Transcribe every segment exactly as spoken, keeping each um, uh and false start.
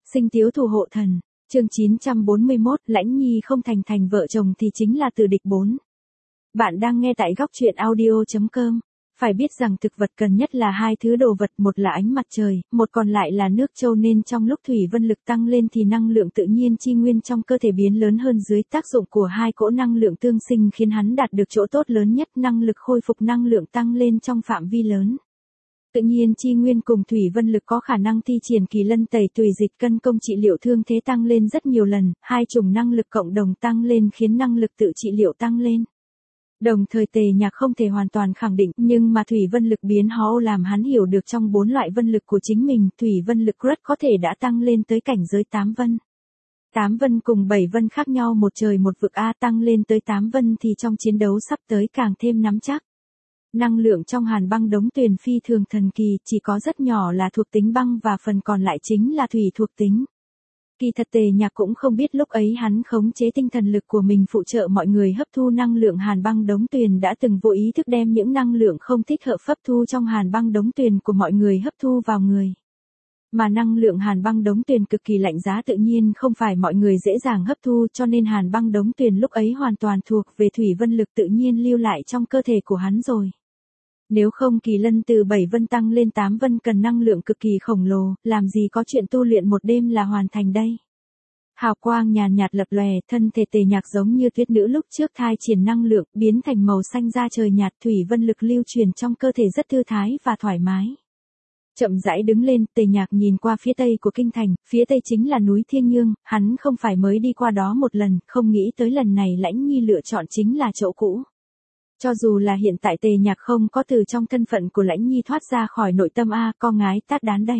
Sinh tiếu thủ hộ thần. Chương chín trăm bốn mươi mốt, Lãnh Nhi không thành thành vợ chồng thì chính là từ địch bốn. Bạn đang nghe tại góc truyện audio chấm com. Phải biết rằng thực vật cần nhất là hai thứ đồ vật, một là ánh mặt trời, một còn lại là nước châu, nên trong lúc thủy vân lực tăng lên thì năng lượng tự nhiên chi nguyên trong cơ thể biến lớn hơn, dưới tác dụng của hai cỗ năng lượng tương sinh khiến hắn đạt được chỗ tốt lớn nhất, năng lực khôi phục năng lượng tăng lên trong phạm vi lớn. Tự nhiên chi nguyên cùng thủy vân lực có khả năng thi triển kỳ lân tẩy tùy dịch cân công trị liệu thương thế tăng lên rất nhiều lần, hai chủng năng lực cộng đồng tăng lên khiến năng lực tự trị liệu tăng lên. Đồng thời Tề Nhạc không thể hoàn toàn khẳng định, nhưng mà thủy vân lực biến hóa làm hắn hiểu được trong bốn loại vân lực của chính mình, thủy vân lực rất có thể đã tăng lên tới cảnh giới tám vân. tám vân cùng bảy vân khác nhau một trời một vực a, tăng lên tới tám vân thì trong chiến đấu sắp tới càng thêm nắm chắc. Năng lượng trong hàn băng đống tuyền phi thường thần kỳ, chỉ có rất nhỏ là thuộc tính băng và phần còn lại chính là thủy thuộc tính. Kỳ thật Tề Nhạc cũng không biết lúc ấy hắn khống chế tinh thần lực của mình phụ trợ mọi người hấp thu năng lượng hàn băng đống tuyền đã từng vô ý thức đem những năng lượng không thích hợp hấp thu trong hàn băng đống tuyền của mọi người hấp thu vào người. Mà năng lượng hàn băng đống tuyền cực kỳ lạnh giá, tự nhiên không phải mọi người dễ dàng hấp thu, cho nên hàn băng đống tuyền lúc ấy hoàn toàn thuộc về thủy vân lực tự nhiên lưu lại trong cơ thể của hắn rồi. Nếu không kỳ lân từ bảy vân tăng lên tám vân cần năng lượng cực kỳ khổng lồ, làm gì có chuyện tu luyện một đêm là hoàn thành đây. Hào quang nhàn nhạt lập lòe, thân thể Tề Nhạc giống như tuyết nữ lúc trước thai triển năng lượng, biến thành màu xanh da trời nhạt, thủy vân lực lưu truyền trong cơ thể rất thư thái và thoải mái. Chậm rãi đứng lên, Tề Nhạc nhìn qua phía tây của kinh thành, phía tây chính là núi Thiên Nhương, hắn không phải mới đi qua đó một lần, không nghĩ tới lần này Lãnh Nhi lựa chọn chính là chỗ cũ. Cho dù là hiện tại Tề Nhạc không có từ trong thân phận của Lãnh Nhi thoát ra khỏi nội tâm a, con gái tát đán đấy.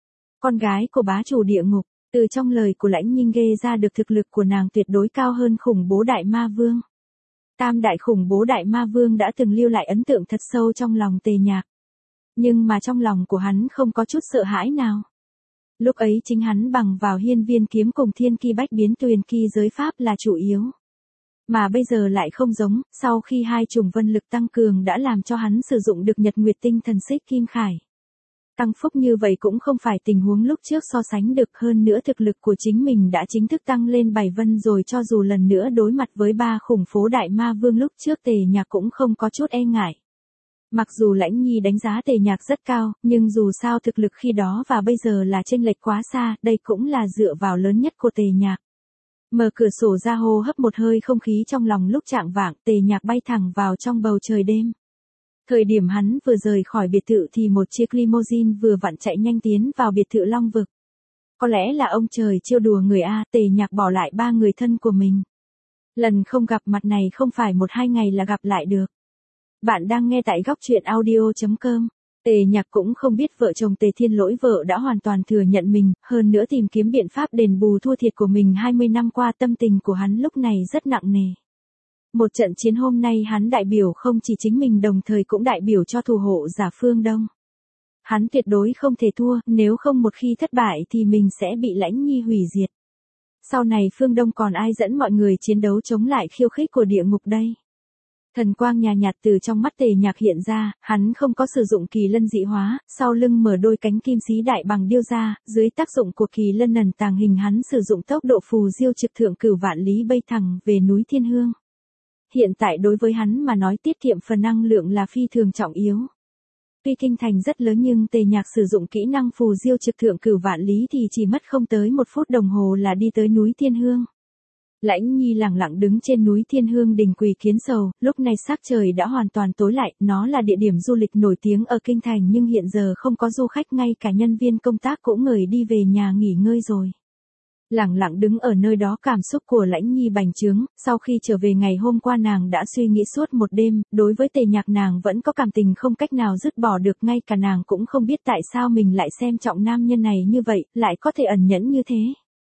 Con gái của bá chủ địa ngục, từ trong lời của Lãnh Nhi nghe ra được thực lực của nàng tuyệt đối cao hơn khủng bố đại ma vương. Tam đại khủng bố đại ma vương đã từng lưu lại ấn tượng thật sâu trong lòng Tề Nhạc. Nhưng mà trong lòng của hắn không có chút sợ hãi nào. Lúc ấy chính hắn bằng vào hiên viên kiếm cùng thiên ki bách biến tuyền ki giới pháp là chủ yếu. Mà bây giờ lại không giống, sau khi hai chủng vân lực tăng cường đã làm cho hắn sử dụng được nhật nguyệt tinh thần xích kim khải. Tăng phúc như vậy cũng không phải tình huống lúc trước so sánh được, hơn nữa thực lực của chính mình đã chính thức tăng lên bảy vân rồi, cho dù lần nữa đối mặt với ba khủng phố đại ma vương lúc trước Tề Nhạc cũng không có chút e ngại. Mặc dù Lãnh Nhi đánh giá Tề Nhạc rất cao, nhưng dù sao thực lực khi đó và bây giờ là chênh lệch quá xa, đây cũng là dựa vào lớn nhất của Tề Nhạc. Mở cửa sổ ra hô hấp một hơi không khí trong lòng lúc chạng vạng, Tề Nhạc bay thẳng vào trong bầu trời đêm. Thời điểm hắn vừa rời khỏi biệt thự thì một chiếc limousine vừa vặn chạy nhanh tiến vào biệt thự Long Vực. Có lẽ là ông trời trêu đùa người a, Tề Nhạc bỏ lại ba người thân của mình. Lần không gặp mặt này không phải một hai ngày là gặp lại được. Bạn đang nghe tại góc truyện audio chấm com. Tề Nhạc cũng không biết vợ chồng Tề Thiên Lỗi vợ đã hoàn toàn thừa nhận mình, hơn nữa tìm kiếm biện pháp đền bù thua thiệt của mình hai mươi năm qua, tâm tình của hắn lúc này rất nặng nề. Một trận chiến hôm nay hắn đại biểu không chỉ chính mình đồng thời cũng đại biểu cho thủ hộ giả Phương Đông. Hắn tuyệt đối không thể thua, nếu không một khi thất bại thì mình sẽ bị Lãnh Nhi hủy diệt. Sau này Phương Đông còn ai dẫn mọi người chiến đấu chống lại khiêu khích của địa ngục đây? Thần quang nhàn nhạt từ trong mắt Tề Nhạc hiện ra, hắn không có sử dụng kỳ lân dị hóa, sau lưng mở đôi cánh kim xí đại bằng điêu ra, dưới tác dụng của kỳ lân ẩn tàng hình hắn sử dụng tốc độ phù diêu trực thượng cửu vạn lý bay thẳng về núi Thiên Hương. Hiện tại đối với hắn mà nói tiết kiệm phần năng lượng là phi thường trọng yếu. Tuy kinh thành rất lớn nhưng Tề Nhạc sử dụng kỹ năng phù diêu trực thượng cửu vạn lý thì chỉ mất không tới một phút đồng hồ là đi tới núi Thiên Hương. Lãnh Nhi lặng lặng đứng trên núi Thiên Hương đỉnh quỳ kiến sầu, lúc này sắc trời đã hoàn toàn tối lại, nó là địa điểm du lịch nổi tiếng ở kinh thành nhưng hiện giờ không có du khách, ngay cả nhân viên công tác cũng ngời đi về nhà nghỉ ngơi rồi. Lặng lặng đứng ở nơi đó, cảm xúc của Lãnh Nhi bành trướng, sau khi trở về ngày hôm qua nàng đã suy nghĩ suốt một đêm, đối với Tề Nhạc nàng vẫn có cảm tình không cách nào dứt bỏ được, ngay cả nàng cũng không biết tại sao mình lại xem trọng nam nhân này như vậy, lại có thể ẩn nhẫn như thế.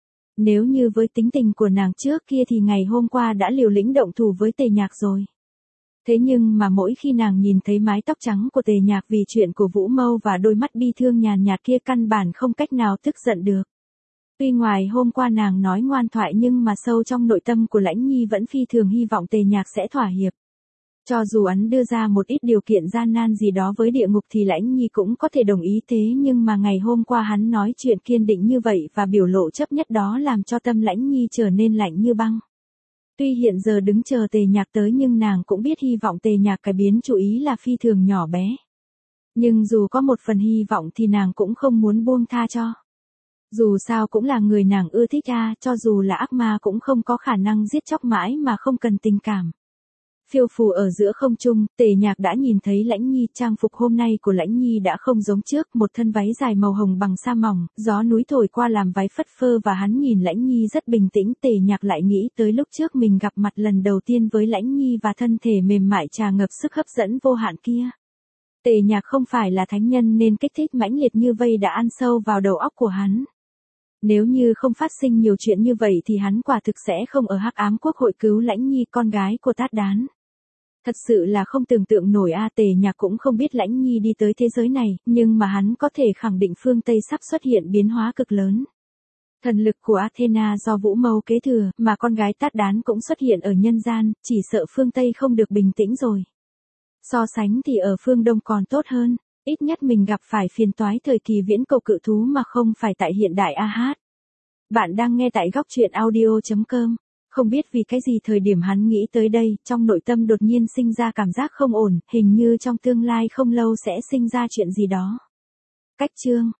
Nếu như với tính tình của nàng trước kia thì ngày hôm qua đã liều lĩnh động thủ với Tề Nhạc rồi. Thế nhưng mà mỗi khi nàng nhìn thấy mái tóc trắng của Tề Nhạc vì chuyện của Vũ Mâu và đôi mắt bi thương nhàn nhạt kia căn bản không cách nào tức giận được. Tuy ngoài hôm qua nàng nói ngoan thoại nhưng mà sâu trong nội tâm của Lãnh Nhi vẫn phi thường hy vọng Tề Nhạc sẽ thỏa hiệp. Cho dù hắn đưa ra một ít điều kiện gian nan gì đó với địa ngục thì Lãnh Nhi cũng có thể đồng ý, thế nhưng mà ngày hôm qua hắn nói chuyện kiên định như vậy và biểu lộ chấp nhất đó làm cho tâm Lãnh Nhi trở nên lạnh như băng. Tuy hiện giờ đứng chờ Tề Nhạc tới nhưng nàng cũng biết hy vọng Tề Nhạc cải biến chủ ý là phi thường nhỏ bé. Nhưng dù có một phần hy vọng thì nàng cũng không muốn buông tha cho. Dù sao cũng là người nàng ưa thích a, cho dù là ác ma cũng không có khả năng giết chóc mãi mà không cần tình cảm. Phiêu phù ở giữa không trung, Tề Nhạc đã nhìn thấy Lãnh Nhi, trang phục hôm nay của Lãnh Nhi đã không giống trước, một thân váy dài màu hồng bằng sa mỏng, gió núi thổi qua làm váy phất phơ và hắn nhìn Lãnh Nhi rất bình tĩnh. Tề Nhạc lại nghĩ tới lúc trước mình gặp mặt lần đầu tiên với Lãnh Nhi và thân thể mềm mại tràn ngập sức hấp dẫn vô hạn kia. Tề Nhạc không phải là thánh nhân nên kích thích mãnh liệt như vây đã ăn sâu vào đầu óc của hắn. Nếu như không phát sinh nhiều chuyện như vậy thì hắn quả thực sẽ không ở Hắc Ám Quốc hội cứu Lãnh Nhi, con gái của Tát Đán. Thật sự là không tưởng tượng nổi a. Tề Nhạc cũng không biết Lãnh Nhi đi tới thế giới này, nhưng mà hắn có thể khẳng định phương Tây sắp xuất hiện biến hóa cực lớn. Thần lực của Athena do Vũ Mâu kế thừa, mà con gái Tát Đán cũng xuất hiện ở nhân gian, chỉ sợ phương Tây không được bình tĩnh rồi. So sánh thì ở phương Đông còn tốt hơn, ít nhất mình gặp phải phiền toái thời kỳ viễn cổ cự thú mà không phải tại hiện đại a hát. Bạn đang nghe tại góc truyện audio chấm com. Không biết vì cái gì thời điểm hắn nghĩ tới đây, trong nội tâm đột nhiên sinh ra cảm giác không ổn, hình như trong tương lai không lâu sẽ sinh ra chuyện gì đó. Cách chương